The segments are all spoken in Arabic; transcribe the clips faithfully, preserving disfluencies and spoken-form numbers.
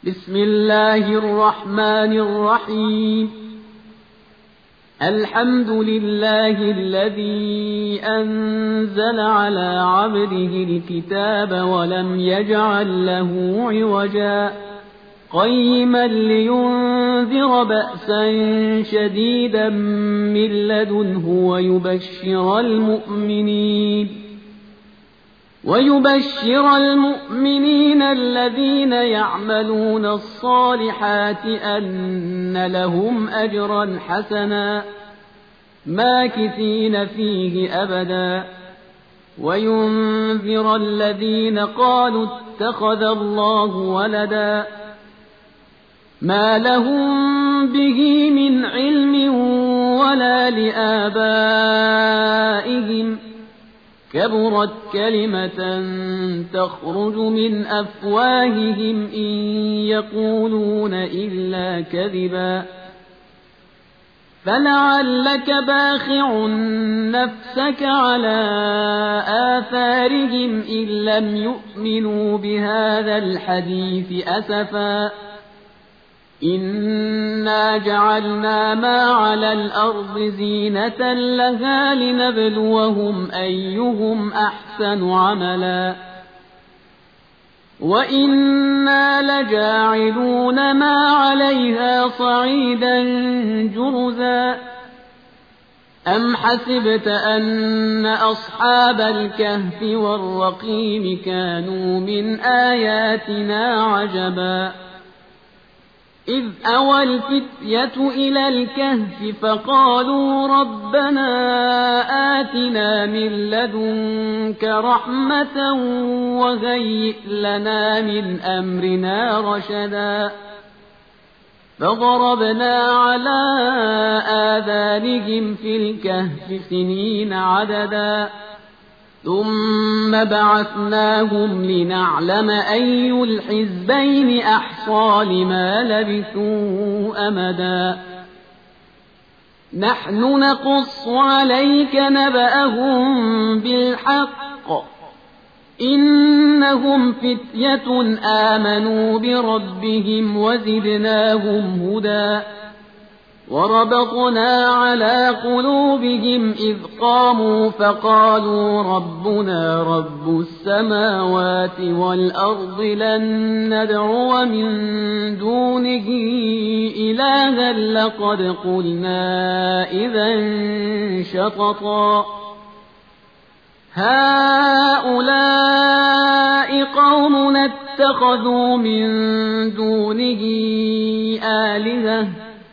بسم الله الرحمن الرحيم الحمد لله الذي أنزل على عبده الكتاب ولم يجعل له عوجا قيما لينذر بأسا شديدا من لدنه ويبشر المؤمنين ويبشر المؤمنين الذين يعملون الصالحات أن لهم أجرا حسنا ماكثين فيه أبدا وينذر الذين قالوا اتخذ الله ولدا ما لهم به من علم ولا لآبائهم كبرت كلمة تخرج من أفواههم إن يقولون إلا كذبا فلعلك باخع نفسك على آثارهم إن لم يؤمنوا بهذا الحديث أسفا إنا جعلنا ما على الأرض زينة لها لنبلوهم أيهم أحسن عملا وإنا لجاعلون ما عليها صعيدا جرزا أم حسبت أن أصحاب الكهف والرقيم كانوا من آياتنا عجبا إذ أوى الفتية إلى الكهف فقالوا ربنا آتنا من لدنك رحمة وهيئ لنا من أمرنا رشدا فضربنا على آذانهم في الكهف سنين عددا ثم بعثناهم لنعلم أي الحزبين أحصى لما لبثوا أمدا نحن نقص عليك نبأهم بالحق إنهم فتية آمنوا بربهم وزدناهم هدى وربطنا على قلوبهم إذ قاموا فقالوا ربنا رب السماوات والأرض لن ندعو من دونه إلها لقد قلنا إذا شططا هؤلاء قوم اتخذوا من دونه آلهة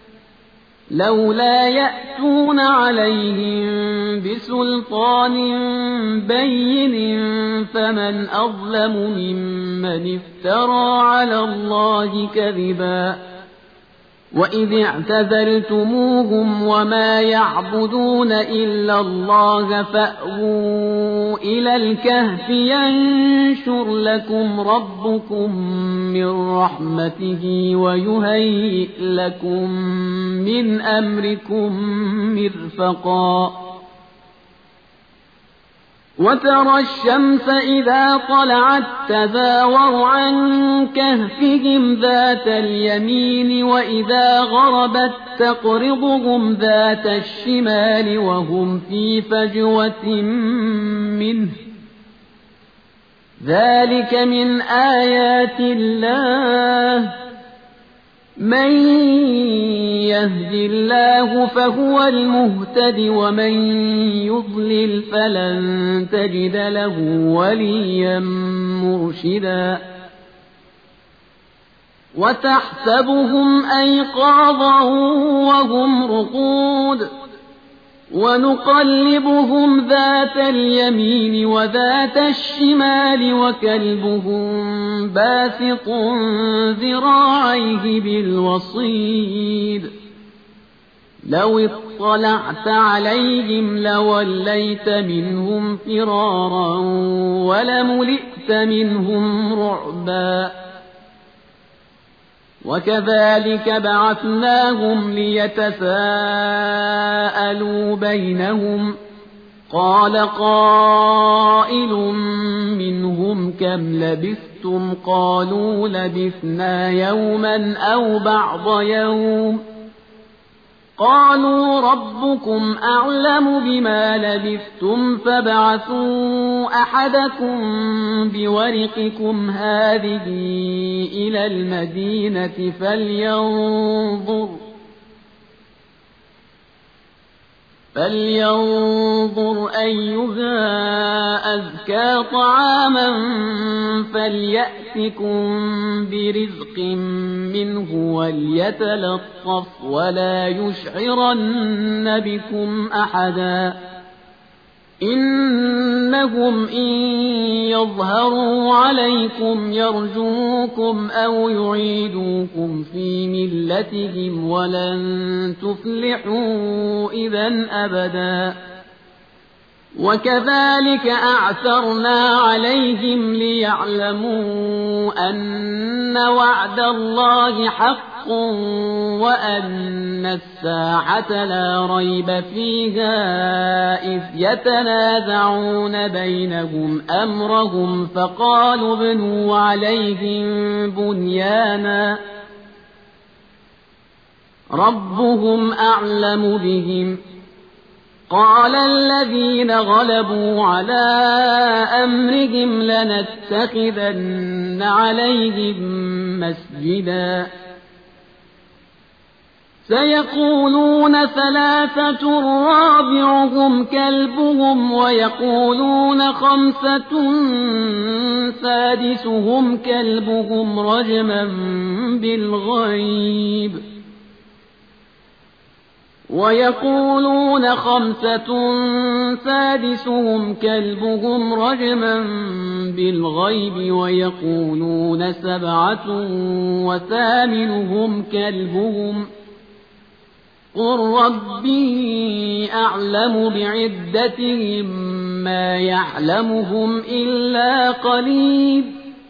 لولا يأتون عليهم بسلطان بين فمن أظلم ممن افترى على الله كذبا وإذ اعتزلتموهم وما يعبدون إلا الله فأووا إلى الكهف ينشر لكم ربكم من رحمته ويهيئ لكم من أمركم مرفقا وترى الشمس إذا طلعت تزاور عن كهفهم ذات اليمين وإذا غربت تقرضهم ذات الشمال وهم في فجوة منه ذلك من آيات الله من يهد الله فهو المهتد ومن يضلل فلن تجد له وليا مرشدا وتحسبهم أيقاظا وهم رقود ونقلبهم ذات اليمين وذات الشمال وكلبهم باسط ذراعيه بالوصيد لو اطلعت عليهم لوليت منهم فرارا ولملئت منهم رعبا وكذلك بعثناهم ليتساءلوا بينهم قال قائل منهم كم لبثتم قالوا لبثنا يوما أو بعض يوم قالوا ربكم أعلم بما لبثتم فابعثوا أحدكم بورقكم هذه إلى المدينة فلينظر فلينظر أيها أزكى طعاما فليأتكم برزق منه وليتلطف ولا يشعرن بكم أحدا إنهم إن يظهروا عليكم يرجوكم أو يعيدوكم في ملتهم ولن تفلحوا إذا أبدا وكذلك أعثرنا عليهم ليعلموا أن وعد الله حق وأن الساعة لا ريب فيها إذ يتنازعون بينهم أمرهم فقالوا ابنوا عليهم بنيانا ربهم أعلم بهم قال الذين غلبوا على أمرهم لنتخذن عليهم مسجدا سيقولون ثلاثة رابعهم كلبهم ويقولون خمسة سادسهم كلبهم رجما بالغيب ويقولون خمسة سادسهم كلبهم رجما بالغيب ويقولون سبعة وثامنهم كلبهم قل ربي أعلم بعدتهم ما يعلمهم إلا قليل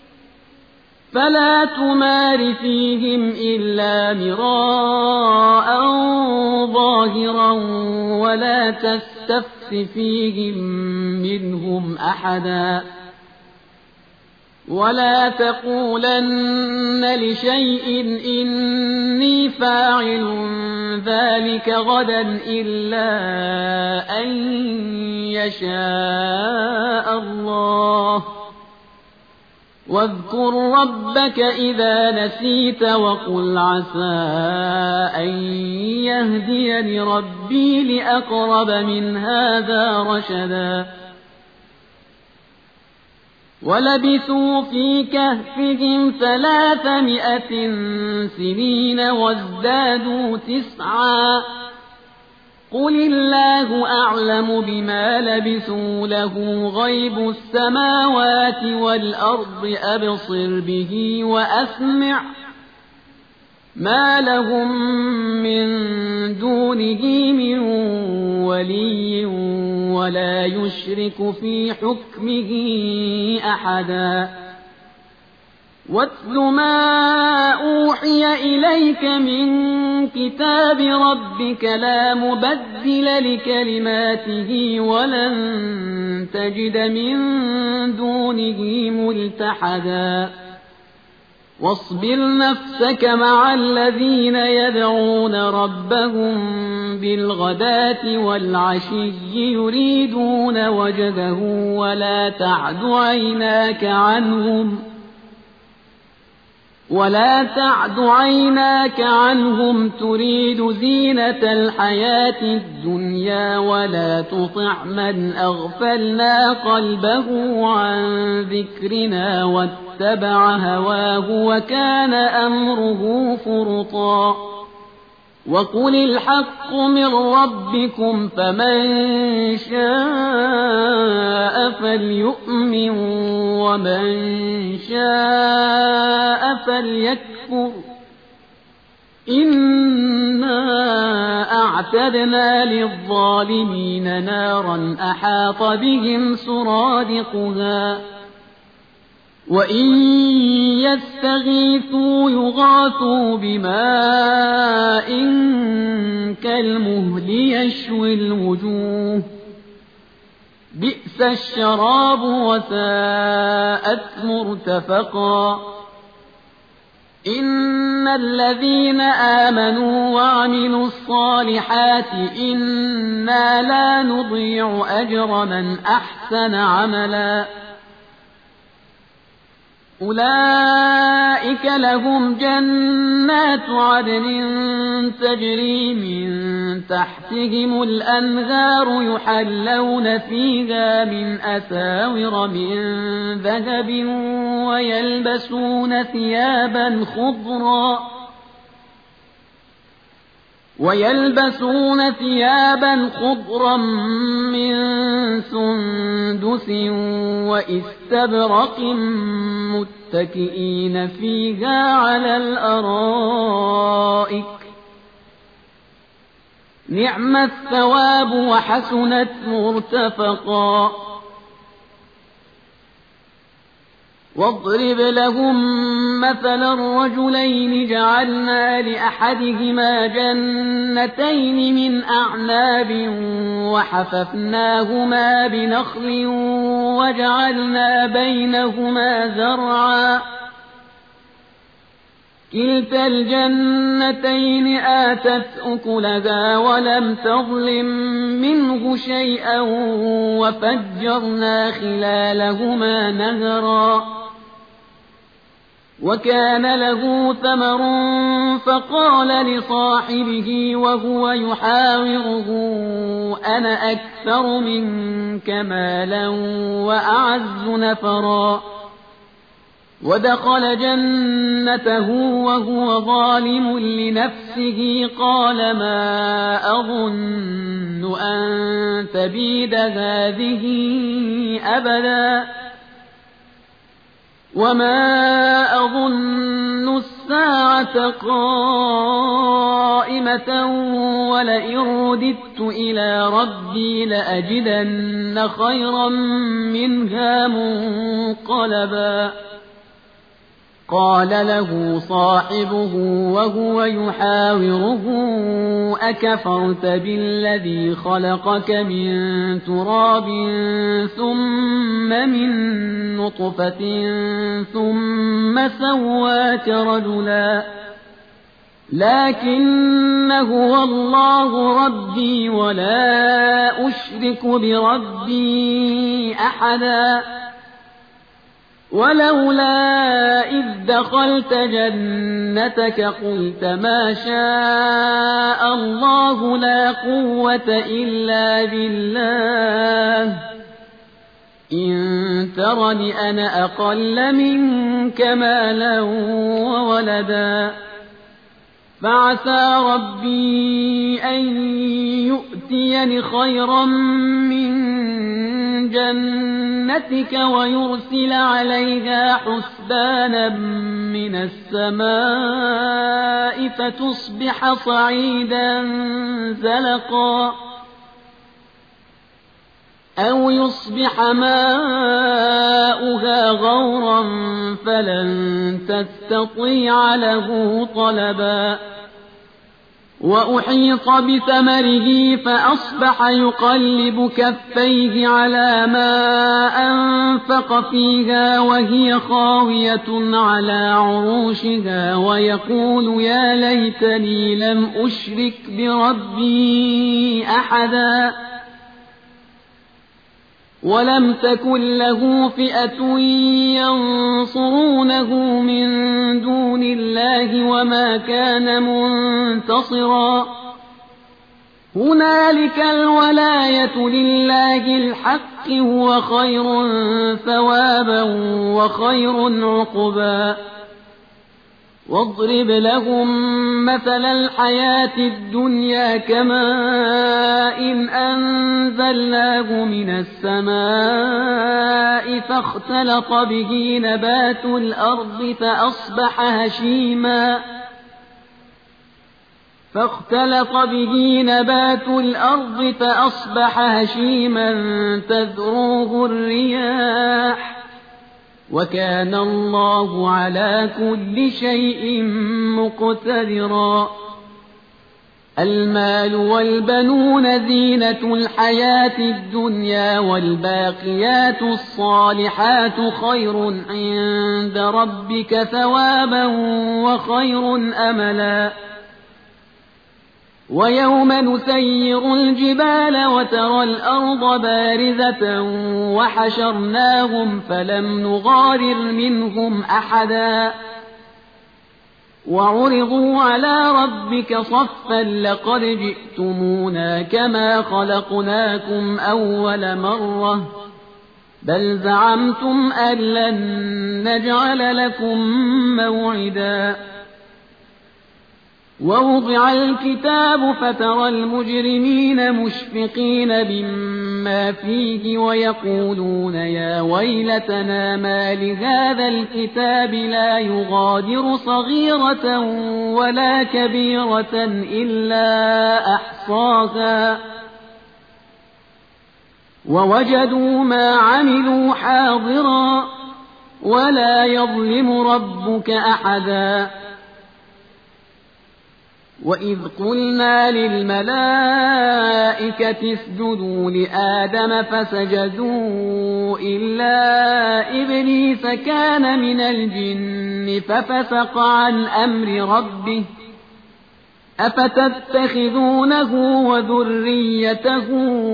فلا تمار فيهم إلا مراء ظاهرا ولا تستفت فيهم منهم أحدا ولا تقولن لشيء إني فاعل ذلك غدا إلا أن يشاء الله واذكر ربك إذا نسيت وقل عسى أن يهديني ربي لأقرب من هذا رشدا ولبثوا في كهفهم ثلاثمائة سنين وازدادوا تسعا قل الله أعلم بما لبثوا له غيب السماوات والأرض أبصر به وأسمع ما لهم من دونه من ولي ولا يشرك في حكمه أحدا واتل ما أوحي إليك من كتاب ربك لا مبدل لكلماته ولن تجد من دونه ملتحدا واصبر نفسك مع الذين يدعون ربهم بالغداة والعشي يريدون وجهه ولا تعد عيناك عنهم ولا تعد عيناك عنهم تريد زينة الحياة الدنيا ولا تطع من أغفلنا قلبه عن ذكرنا واتبع هواه وكان أمره فرطا وقل الحق من ربكم فمن شاء فليؤمن ومن شاء فليكفر إنا أعتدنا للظالمين نارا أحاط بهم سرادقها وإن يستغيثوا يغاثوا بماء كالمهل يشوي الوجوه بئس الشراب وساءت مرتفقا إن الذين آمنوا وعملوا الصالحات إنا لا نضيع أجر من أحسن عملا أولئك لهم جنات عدن تجري من تحتهم الأنهار يحلون فيها من أساور من ذهب ويلبسون ثيابا خضرا ويلبسون ثيابا خضرا من سندس وإستبرق متكئين فيها على الأرائك نعم الثواب وحسنت مرتفقا واضرب لهم مثلا الرجلين جعلنا لأحدهما جنتين من أعناب وحففناهما بنخل وجعلنا بينهما زرعا كلتا الجنتين آتت أكلها ولم تظلم منه شيئا وفجرنا خلالهما نهرا وكان له ثمر فقال لصاحبه وهو يحاوره أنا أكثر منك مالا وأعز نفرا ودخل جنته وهو ظالم لنفسه قال ما أظن أن تبيد هذه أبدا وما أظن الساعة قائمة ولئن رددت إلى ربي لأجدن خيرا منها منقلبا قال له صاحبه وهو يحاوره أكفرت بالذي خلقك من تراب ثم من نطفة ثم سواك رجلا لكن هو الله ربي ولا أشرك بربي أحدا ولولا إذ دخلت جنتك قلت ما شاء الله لا قوة إلا بالله إن ترني أنا أقل منك مالا وولدا فعسى ربي أن يؤتيني خيرا من جنتك ويرسل عليها حسبانا من السماء فتصبح صعيدا زلقا أو يصبح ماؤها غورا فلن تستطيع له طلبا وأحيط بثمره فأصبح يقلب كفيه على ما أنفق فيها وهي خاوية على عروشها ويقول يا ليتني لم أشرك بربي أحدا ولم تكن له فئة ينصرونه من دون الله وما كان منتصرا هنالك الولاية لله الحق هو خير ثوابا وخير عقبا واضرب لهم مثل الحياة الدنيا كماء إن أنزلناه من السماء فاختلط به نبات الأرض فأصبح هشيما فاختلط به نبات الأرض فأصبح هشيما تذروه الرياح وكان الله على كل شيء مقتدرا المال والبنون زينة الحياة الدنيا والباقيات الصالحات خير عند ربك ثوابا وخير أملا ويوم نسير الجبال وترى الأرض بارزة وحشرناهم فلم نغادر منهم أحدا وعرضوا على ربك صفا لقد جئتمونا كما خلقناكم أول مرة بل زعمتم أن لن نجعل لكم موعدا ووضع الكتاب فترى المجرمين مشفقين مما فيه ويقولون يا ويلتنا ما لهذا الكتاب لا يغادر صغيرة ولا كبيرة إلا أحصاها ووجدوا ما عملوا حاضرا ولا يظلم ربك أحدا وإذ قلنا للملائكة اسجدوا لآدم فسجدوا إلا إبليس كان من الجن ففسق عن أمر ربه أفتتخذونه وذريته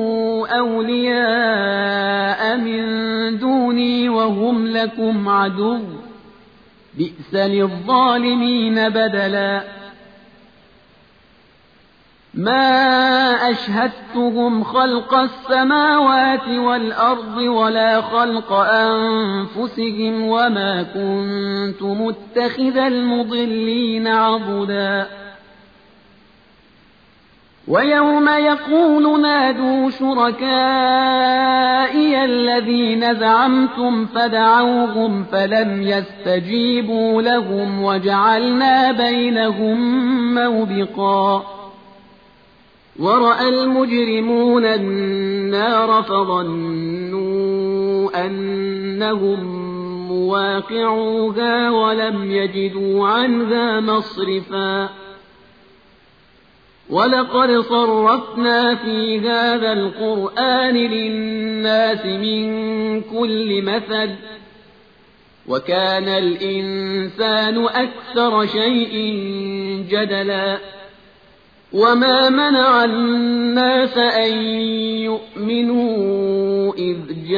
أولياء من دوني وهم لكم عدو بئس للظالمين بدلا ما أشهدتهم خلق السماوات والأرض ولا خلق أنفسهم وما كنت متخذ المضلين عضدا ويوم يقول نادوا شركائي الذين زعمتم فدعوهم فلم يستجيبوا لهم وجعلنا بينهم موبقا ورأى المجرمون النار فظنوا أنهم مواقعوها ولم يجدوا عنها مصرفا ولقد صرفنا في هذا القرآن للناس من كل مثل وكان الإنسان أكثر شيء جدلا وما منع الناس أن يؤمنوا إذ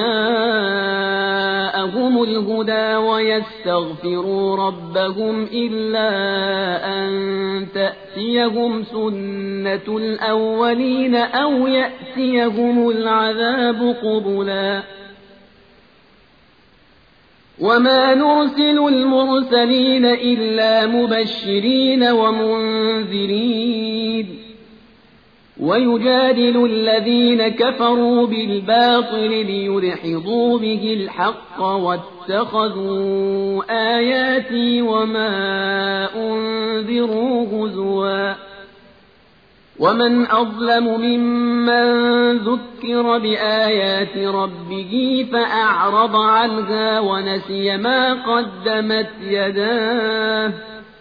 جاءهم الهدى ويستغفروا ربهم إلا أن تأتيهم سنة الأولين أو يأتيهم العذاب قبلا وما نرسل المرسلين إلا مبشرين ومنذرين ويجادل الذين كفروا بالباطل ليدحضوا به الحق واتخذوا آياتي وما أنذروا هزوا ومن أظلم ممن ذكر بآيات ربه فأعرض عنها ونسي ما قدمت يداه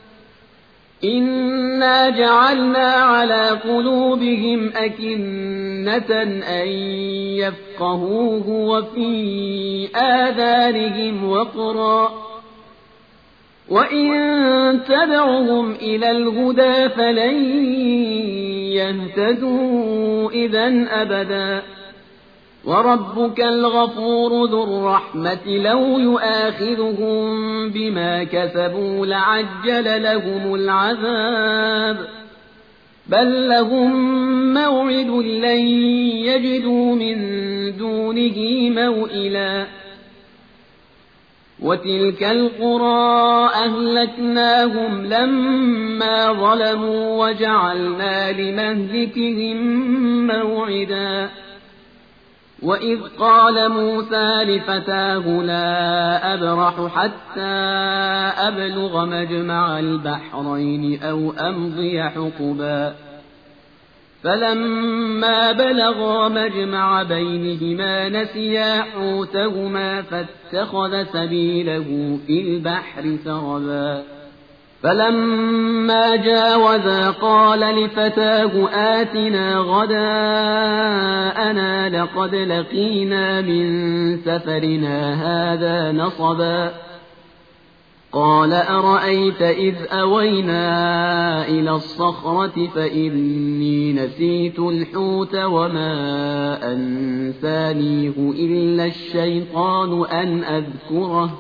إنا جعلنا على قلوبهم أكنة أن يفقهوه وفي آذانهم وقرا وإن تدعهم إلى الهدى فلن يهتدوا إذا أبدا وربك الغفور ذو الرحمة لو يؤاخذهم بما كسبوا لعجل لهم العذاب بل لهم موعد لن يجدوا من دونه موئلا وتلك القرى أهلكناهم لما ظلموا وجعلنا لمهلكهم موعدا وإذ قال موسى لفتاه لا أبرح حتى أبلغ مجمع البحرين أو أمضي حقبا فلما بلغا مجمع بينهما نسيا حوتهما فاتخذ سبيله في البحر سربا فلما جاوزا قال لفتاه آتنا غداءنا لقد لقينا من سفرنا هذا نصبا قال أرأيت إذ أوينا إلى الصخرة فإني نسيت الحوت وما أنسانيه إلا الشيطان أن أذكره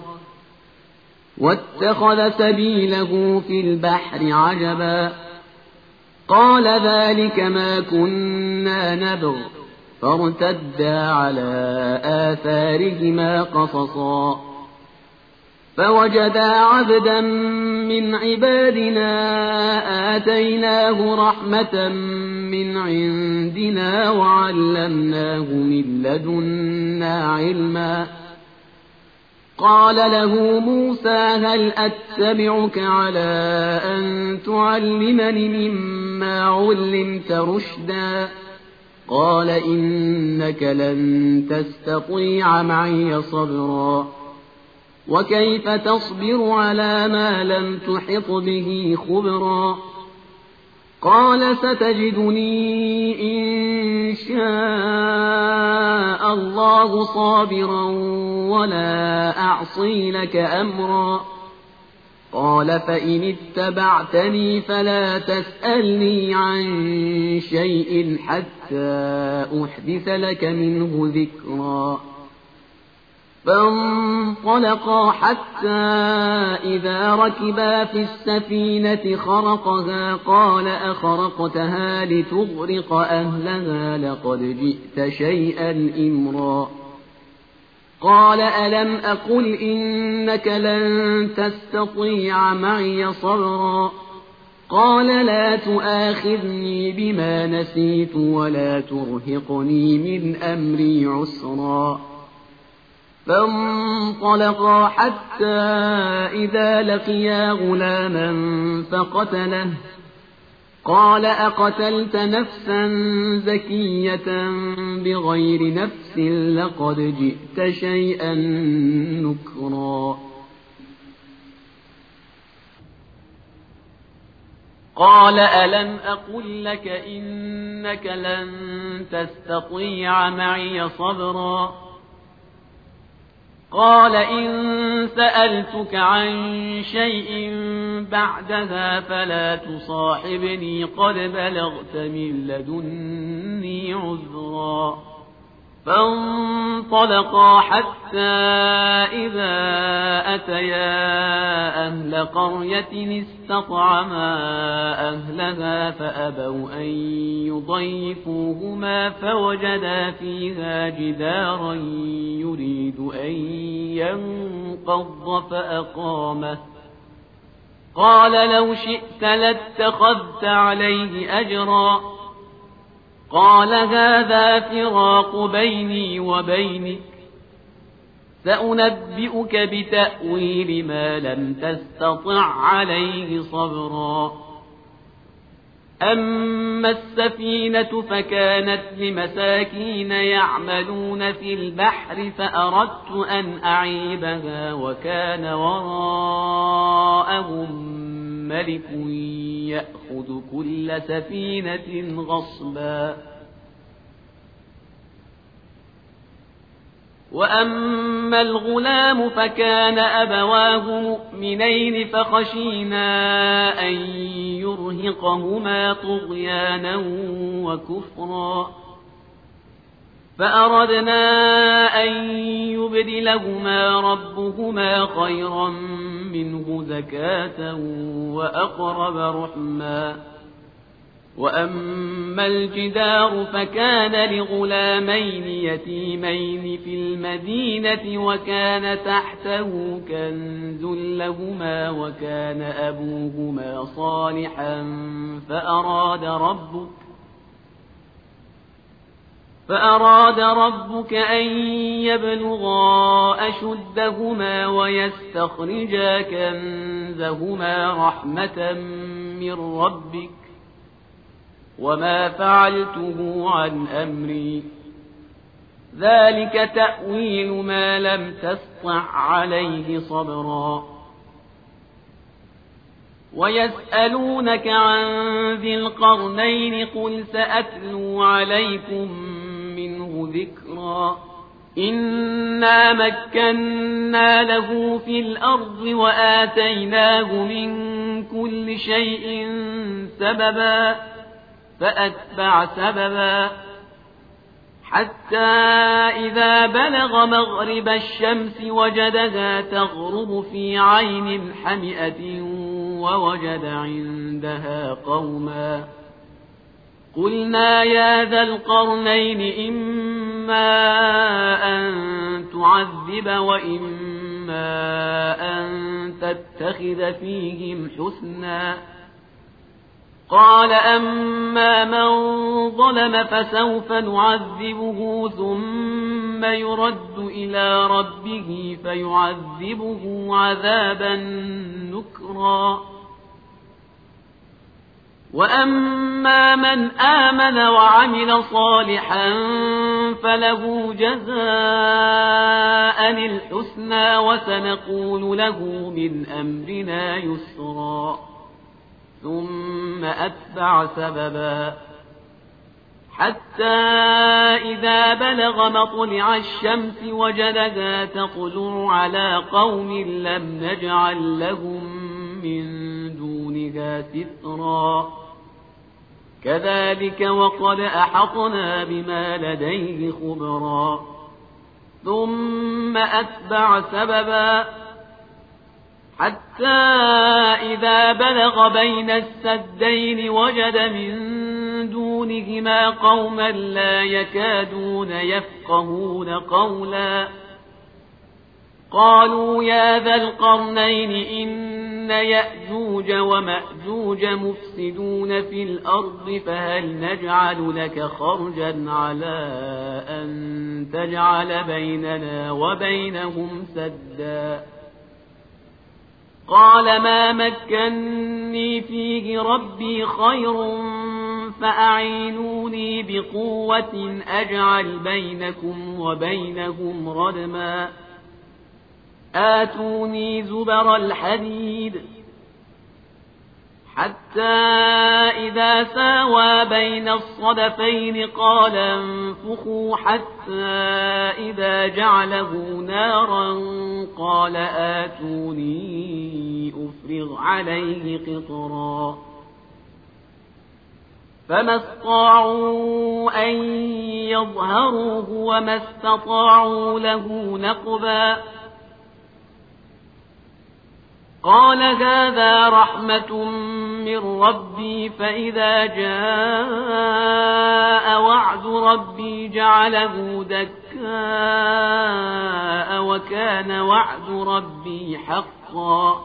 واتخذ سبيله في البحر عجبا قال ذلك ما كنا نبغ فارتدا على آثارهما قصصا فوجدا عبدا من عبادنا آتيناه رحمة من عندنا وعلمناه من لدنا علما قال له موسى هل أتبعك على أن تعلمني مما علمت رشدا قال إنك لن تستطيع معي صبرا وكيف تصبر على ما لم تحط به خبرا قال ستجدني إن شاء الله صابرا ولا أعصي لك أمرا قال فإن اتبعتني فلا تسألني عن شيء حتى أحدث لك منه ذكرا فانطلقا حتى إذا ركبا في السفينة خرقها قال أخرقتها لتغرق أهلها لقد جئت شيئا إمرا قال ألم أقل إنك لن تستطيع معي صبرا قال لا تؤاخذني بما نسيت ولا ترهقني من أمري عسرا فانطلقا حتى إذا لقيا غلاما فقتله قال أقتلت نفسا زكية بغير نفس لقد جئت شيئا نكرا قال ألم أقل لك إنك لن تستطيع معي صبرا قال إن سألتك عن شيء بعدها فلا تصاحبني قد بلغت من لدني عذرا فانطلقا حتى إذا أتيا أهل قرية استطعما أهلها فأبوا أن يضيفوهما فوجدا فيها جدارا يريد أن ينقض فأقامه قال لو شئت لاتخذت عليه أجرا قال هذا فراق بيني وبينك سأنبئك بتأويل ما لم تستطع عليه صبرا أما السفينة فكانت لمساكين يعملون في البحر فأردت أن أعيبها وكان وراءهم ملك يأخذ كل سفينة غصبا وأما الغلام فكان أبواه مؤمنين فخشينا أن يرهقهما طغيانا وكفرا فأردنا أن يبدلهما ربهما خيرا منه زكاة وأقرب رحما وأما الجدار فكان لغلامين يتيمين في المدينة وكان تحته كنز لهما وكان أبوهما صالحا فأراد ربك فأراد ربك أن يبلغا أشدهما ويستخرجا كنزهما رحمة من ربك وما فعلته عن أمري ذلك تأويل ما لم تسطع عليه صبرا ويسألونك عن ذي القرنين قل سأتلو عليكم منه ذكرا إنا مكنا له في الأرض وآتيناه من كل شيء سببا فأتبع سببا حتى إذا بلغ مغرب الشمس وجدها تغرب في عين حمئة ووجد عندها قوما قلنا يا ذا القرنين إما أن تعذب وإما أن تتخذ فيهم حسنا قال أما من ظلم فسوف نعذبه ثم يرد إلى ربه فيعذبه عذابا نكرا وأما من آمن وعمل صالحا فله جزاء الحسنى وسنقول له من أمرنا يسرا ثم أتبع سببا حتى إذا بلغ مطلع الشمس وجدها تطلع على قوم لم نجعل لهم من دونها سترا كذلك وقد أحطنا بما لديه خبرا ثم أتبع سببا حتى إذا بلغ بين السدين وجد من دونهما قوما لا يكادون يفقهون قولا قالوا يا ذا القرنين إن يأجوج ومأجوج مفسدون في الأرض فهل نجعل لك خرجا على أن تجعل بيننا وبينهم سدا قال ما مكني فيه ربي خير فأعينوني بقوة أجعل بينكم وبينهم ردما آتوني زبر الحديد حتى إذا ساوى بين الصدفين قال انفخوا حتى إذا جعله نارا قال آتوني أفرغ عليه قطرا فما استطاعوا أن يظهروه وما استطاعوا له نقبا قال هذا رحمة من ربي فإذا جاء وعد ربي جعله دكاء وكان وعد ربي حقا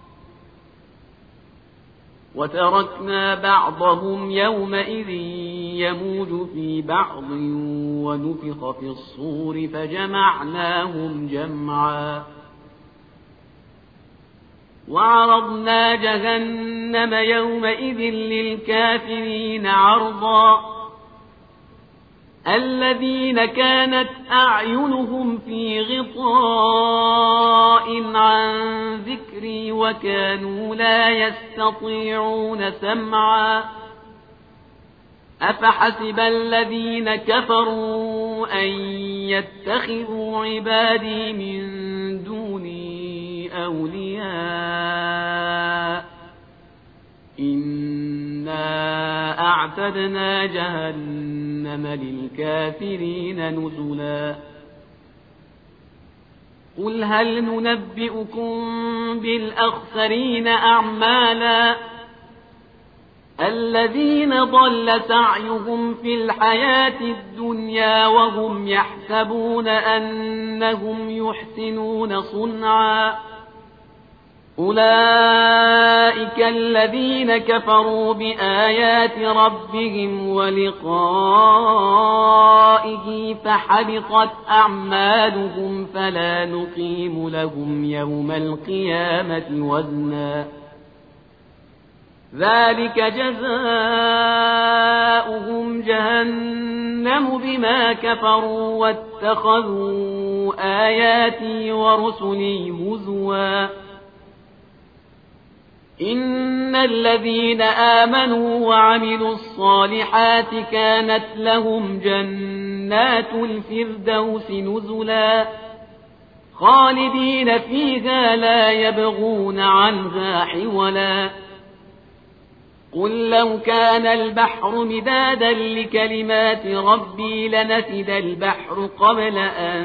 وتركنا بعضهم يومئذ يموج في بعض ونفخ في الصور فجمعناهم جمعا وعرضنا جهنم يومئذ للكافرين عرضا الذين كانت أعينهم في غطاء عن ذكري وكانوا لا يستطيعون سمعا أفحسب الذين كفروا أن يتخذوا عبادي من دوني أولياء إنا أعتدنا جهنم للكافرين نزلا قل هل ننبئكم بالأخسرين أعمالا الذين ضل سعيهم في الحياة الدنيا وهم يحسبون أنهم يحسنون صنعا أولئك الذين كفروا بآيات ربهم ولقائه فحبطت أعمالهم فلا نقيم لهم يوم القيامة وزنا ذلك جزاؤهم جهنم بما كفروا واتخذوا آياتي ورسلي هزوا إن الذين آمنوا وعملوا الصالحات كانت لهم جنات الفردوس نزلا خالدين فيها لا يبغون عنها حولا قل لو كان البحر مدادا لكلمات ربي لنفد البحر قبل أن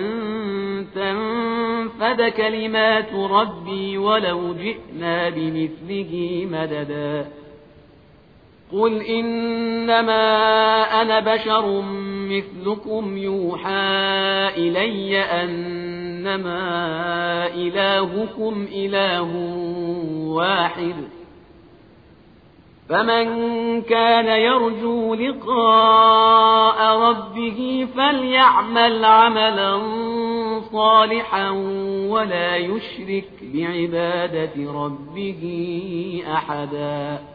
تنفد كلمات ربي ولو جئنا بمثله مددا قل إنما أنا بشر مثلكم يوحى إلي أنما إلهكم إله واحد فمن كان يرجو لقاء ربه فليعمل عملا صالحا ولا يشرك بعبادة ربه أحدا